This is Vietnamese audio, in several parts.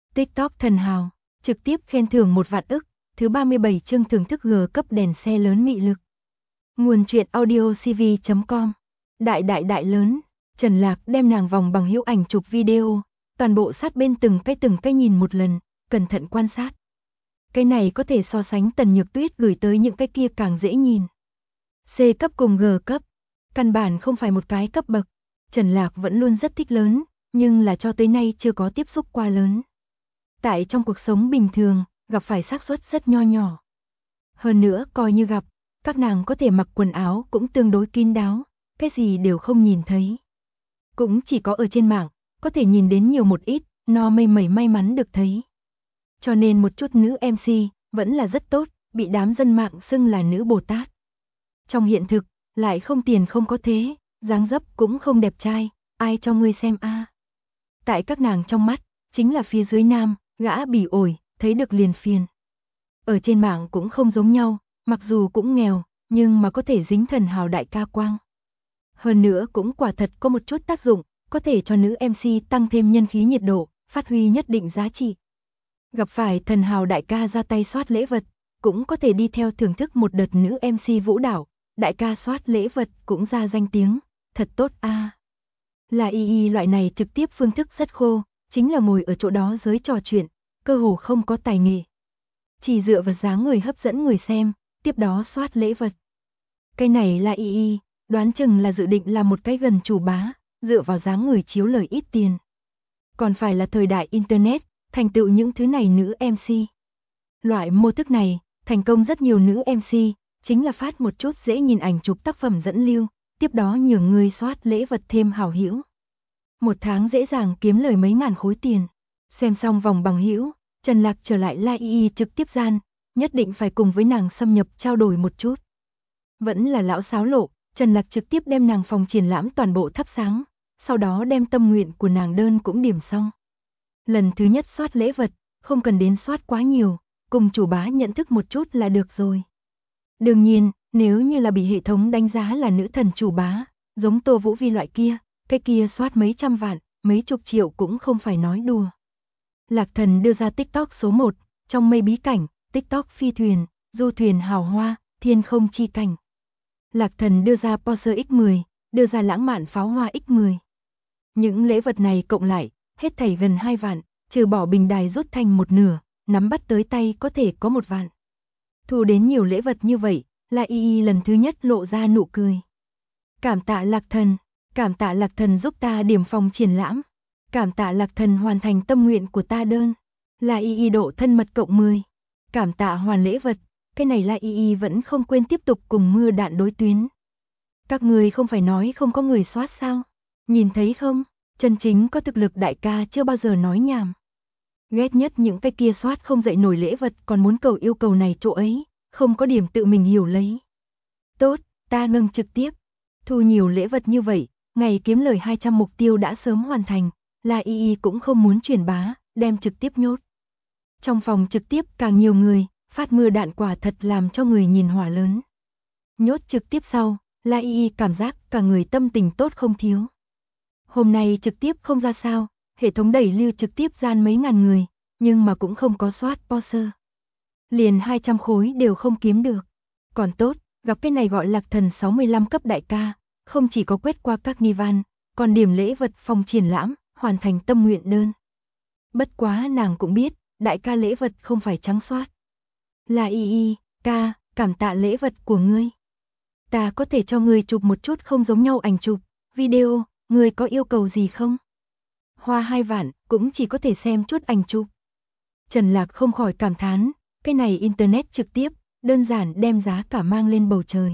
TikTok thần hào, trực tiếp khen thưởng 1 vạn ức, thứ 37 chương thưởng thức G cấp đèn xe lớn mị lực. Nguồn truyện audio cv.com. Đại lớn, Trần Lạc đem nàng vòng bằng hữu ảnh chụp video, toàn bộ sát bên từng cái nhìn một lần, cẩn thận quan sát. Cái này có thể so sánh Tần Nhược Tuyết gửi tới những cái kia càng dễ nhìn. C cấp cùng G cấp, căn bản không phải một cái cấp bậc. Trần Lạc vẫn luôn rất thích lớn, nhưng là cho tới nay chưa có tiếp xúc qua lớn. Tại trong cuộc sống bình thường, gặp phải xác suất rất nho nhỏ. Hơn nữa coi như gặp, các nàng có thể mặc quần áo cũng tương đối kín đáo, cái gì đều không nhìn thấy. Cũng chỉ có ở trên mạng, có thể nhìn đến nhiều một ít, no mây may mắn được thấy. Cho nên một chút nữ MC, vẫn là rất tốt, bị đám dân mạng xưng là nữ Bồ Tát. Trong hiện thực, lại không tiền không có thế, dáng dấp cũng không đẹp trai, ai cho ngươi xem a? Tại các nàng trong mắt, chính là phía dưới nam, gã bỉ ổi, thấy được liền phiền. Ở trên mạng cũng không giống nhau, mặc dù cũng nghèo, nhưng mà có thể dính thần hào đại ca quang. Hơn nữa cũng quả thật có một chút tác dụng, có thể cho nữ MC tăng thêm nhân khí nhiệt độ, phát huy nhất định giá trị. Gặp phải thần hào đại ca ra tay soát lễ vật, cũng có thể đi theo thưởng thức một đợt nữ MC vũ đảo, đại ca soát lễ vật cũng ra danh tiếng, thật tốt a. Là y loại này trực tiếp phương thức rất khô, chính là ngồi ở chỗ đó giới trò chuyện, cơ hồ không có tài nghệ. Chỉ dựa vào dáng người hấp dẫn người xem, tiếp đó soát lễ vật. Cái này là y, đoán chừng là dự định là một cái gần chủ bá, dựa vào dáng người chiếu lời ít tiền. Còn phải là thời đại internet, thành tựu những thứ này nữ MC. Loại mô thức này, thành công rất nhiều nữ MC, chính là phát một chút dễ nhìn ảnh chụp tác phẩm dẫn lưu, tiếp đó nhường người soát lễ vật thêm hảo hữu. Một tháng dễ dàng kiếm lời mấy ngàn khối tiền. Xem xong vòng bằng hữu, Trần Lạc trở lại La Y trực tiếp gian, nhất định phải cùng với nàng xâm nhập trao đổi một chút. Vẫn là lão sáo lộ, Trần Lạc trực tiếp đem nàng phòng triển lãm toàn bộ thắp sáng, sau đó đem tâm nguyện của nàng đơn cũng điểm xong. Lần thứ nhất soát lễ vật, không cần đến soát quá nhiều, cùng chủ bá nhận thức một chút là được rồi. Đương nhiên, nếu như là bị hệ thống đánh giá là nữ thần chủ bá, giống Tô Vũ Vi loại kia, cái kia soát mấy trăm vạn, mấy chục triệu cũng không phải nói đùa. Lạc Thần đưa ra TikTok số 1, trong mây bí cảnh, TikTok phi thuyền, du thuyền hào hoa, thiên không chi cảnh. Lạc Thần đưa ra Porsche X10, đưa ra lãng mạn pháo hoa X10. Những lễ vật này cộng lại, hết thảy gần 2 vạn, trừ bỏ bình đài rút thành một nửa, nắm bắt tới tay có thể có 1 vạn. Thu đến nhiều lễ vật như vậy, là y lần thứ nhất lộ ra nụ cười. Cảm tạ Lạc Thần giúp ta điểm phòng triển lãm. Cảm tạ Lạc Thần hoàn thành tâm nguyện của ta đơn. Là y độ thân mật cộng 10. Cảm tạ hoàn lễ vật, cái này là y vẫn không quên tiếp tục cùng mưa đạn đối tuyến. Các người không phải nói không có người soát sao? Nhìn thấy không, chân chính có thực lực đại ca chưa bao giờ nói nhảm. Ghét nhất những cái kia soát không dậy nổi lễ vật còn muốn cầu yêu cầu này chỗ ấy, không có điểm tự mình hiểu lấy. Tốt, ta ngâm trực tiếp. Thu nhiều lễ vật như vậy, ngày kiếm lời 200 mục tiêu đã sớm hoàn thành, là y cũng không muốn truyền bá, đem trực tiếp nhốt. Trong phòng trực tiếp càng nhiều người, phát mưa đạn quả thật làm cho người nhìn hỏa lớn. Nhốt trực tiếp sau, là y cảm giác cả người tâm tình tốt không thiếu. Hôm nay trực tiếp không ra sao, hệ thống đẩy lưu trực tiếp gian mấy ngàn người, nhưng mà cũng không có soát Porsche. Liền 200 khối đều không kiếm được. Còn tốt, gặp cái này gọi Lạc Thần 65 cấp đại ca, không chỉ có quét qua các nivan, còn điểm lễ vật phòng triển lãm, hoàn thành tâm nguyện đơn. Bất quá nàng cũng biết, đại ca lễ vật không phải trắng soát. Là y ca, cảm tạ lễ vật của ngươi. Ta có thể cho ngươi chụp một chút không giống nhau ảnh chụp, video, ngươi có yêu cầu gì không? Hoa 2 vạn, cũng chỉ có thể xem chút ảnh chụp. Trần Lạc không khỏi cảm thán, cái này internet trực tiếp, đơn giản đem giá cả mang lên bầu trời.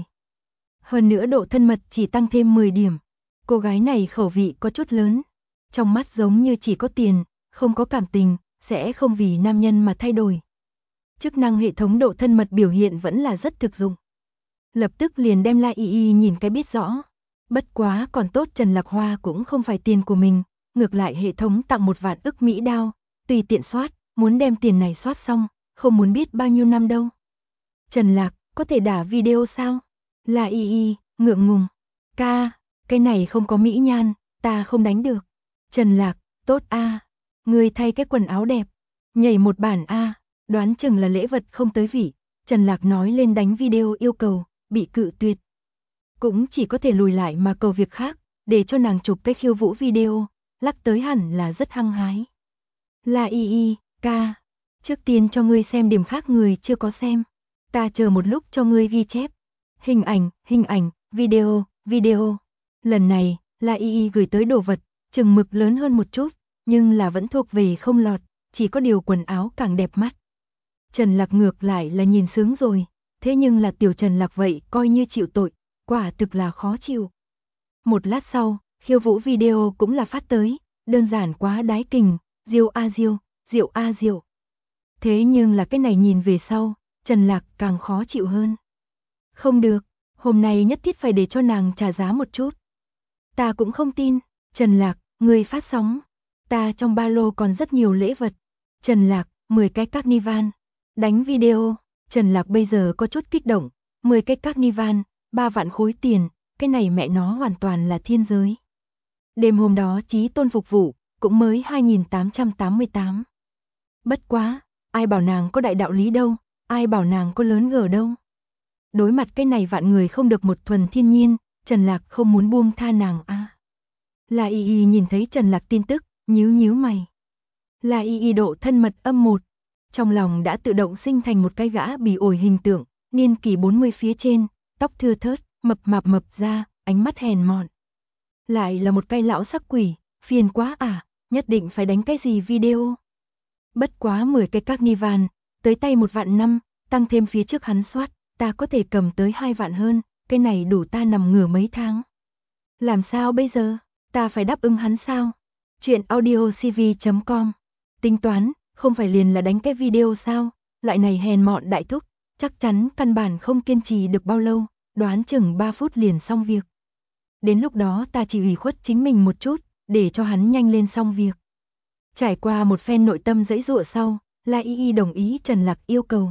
Hơn nữa độ thân mật chỉ tăng thêm 10 điểm. Cô gái này khẩu vị có chút lớn. Trong mắt giống như chỉ có tiền, không có cảm tình, sẽ không vì nam nhân mà thay đổi. Chức năng hệ thống độ thân mật biểu hiện vẫn là rất thực dụng. Lập tức liền đem La Y nhìn cái biết rõ. Bất quá còn tốt Trần Lạc Hoa cũng không phải tiền của mình, ngược lại hệ thống tặng 1 vạn ức Mỹ đao, tùy tiện soát, muốn đem tiền này soát xong, không muốn biết bao nhiêu năm đâu. Trần Lạc, có thể đả video sao? La Y, ngượng ngùng. Ca, cái này không có mỹ nhan, ta không đánh được. Trần Lạc, tốt a, ngươi thay cái quần áo đẹp. Nhảy một bản a, đoán chừng là lễ vật không tới vị. Trần Lạc nói lên đánh video yêu cầu, bị cự tuyệt. Cũng chỉ có thể lùi lại mà cầu việc khác, để cho nàng chụp cái khiêu vũ video, lắc tới hẳn là rất hăng hái. La y ca, trước tiên cho ngươi xem điểm khác người chưa có xem. Ta chờ một lúc cho ngươi ghi chép. Hình ảnh, video. Lần này, La y gửi tới đồ vật, chừng mực lớn hơn một chút, nhưng là vẫn thuộc về không lọt, chỉ có điều quần áo càng đẹp mắt. Trần Lạc ngược lại là nhìn sướng rồi, thế nhưng là tiểu Trần Lạc vậy coi như chịu tội, quả thực là khó chịu. Một lát sau, khiêu vũ video cũng là phát tới, đơn giản quá đái kình, diêu a diêu. Thế nhưng là cái này nhìn về sau, Trần Lạc càng khó chịu hơn. Không được, hôm nay nhất thiết phải để cho nàng trả giá một chút. Ta cũng không tin, Trần Lạc, ngươi phát sóng. Ta trong ba lô còn rất nhiều lễ vật. Trần Lạc, 10 cái carnival. Đánh video, Trần Lạc bây giờ có chút kích động. 10 cái carnival, 3 vạn khối tiền, cái này mẹ nó hoàn toàn là thiên giới. Đêm hôm đó Chí Tôn phục vụ, cũng mới 2888. Bất quá, ai bảo nàng có đại đạo lý đâu, ai bảo nàng có lớn gở đâu. Đối mặt cái này vạn người không được một thuần thiên nhiên, Trần Lạc không muốn buông tha nàng a. La y nhìn thấy Trần Lạc tin tức, nhíu mày. La y độ thân mật âm 1. Trong lòng đã tự động sinh thành một cái gã bỉ ổi hình tượng, niên kỷ 40 phía trên, tóc thưa thớt, mập ra, ánh mắt hèn mọn. Lại là một cái lão sắc quỷ, phiền quá à, nhất định phải đánh cái gì video. Bất quá 10 cái carnival, tới tay 1 vạn 5, tăng thêm phía trước hắn soát, ta có thể cầm tới 2 vạn hơn, cái này đủ ta nằm ngửa mấy tháng. Làm sao bây giờ, ta phải đáp ứng hắn sao? Chuyện audiocv.com. Tính toán, không phải liền là đánh cái video sao? Loại này hèn mọn đại thúc, chắc chắn căn bản không kiên trì được bao lâu, đoán chừng 3 phút liền xong việc. Đến lúc đó ta chỉ ủy khuất chính mình một chút, để cho hắn nhanh lên xong việc. Trải qua một phen nội tâm dãy dụa sau, La y đồng ý Trần Lạc yêu cầu.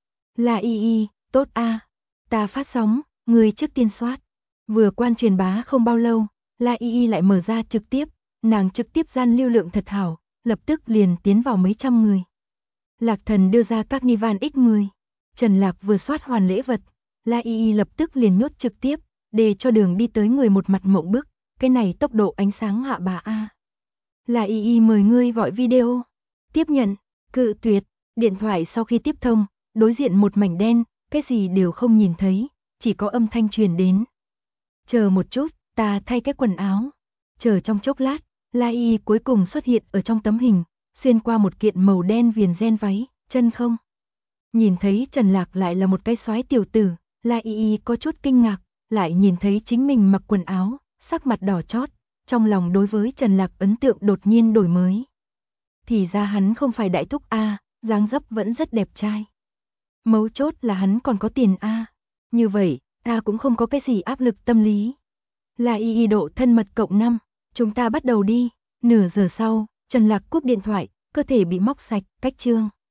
La y, tốt a, ta phát sóng, người trước tiên soát. Vừa quan truyền bá không bao lâu, La y lại mở ra trực tiếp, nàng trực tiếp gian lưu lượng thật hảo, lập tức liền tiến vào mấy trăm người. Lạc Thần đưa ra carnival x10, Trần Lạc vừa soát hoàn lễ vật, La y lập tức liền nhốt trực tiếp, để cho đường đi tới người một mặt mộng bức, cái này tốc độ ánh sáng hạ bà a. La y mời ngươi gọi video. Tiếp nhận, cự tuyệt, điện thoại sau khi tiếp thông, đối diện một mảnh đen, cái gì đều không nhìn thấy, chỉ có âm thanh truyền đến. Chờ một chút, ta thay cái quần áo. Chờ trong chốc lát, La y cuối cùng xuất hiện ở trong tấm hình, xuyên qua một kiện màu đen viền ren váy, chân không. Nhìn thấy Trần Lạc lại là một cái soái tiểu tử, La y có chút kinh ngạc, lại nhìn thấy chính mình mặc quần áo, sắc mặt đỏ chót, trong lòng đối với Trần Lạc ấn tượng đột nhiên đổi mới. Thì ra hắn không phải đại thúc a, dáng dấp vẫn rất đẹp trai. Mấu chốt là hắn còn có tiền a. Như vậy, ta cũng không có cái gì áp lực tâm lý. La y độ thân mật cộng 5, chúng ta bắt đầu đi. Nửa giờ sau, Trần Lạc cúp điện thoại, cơ thể bị móc sạch, cách chương.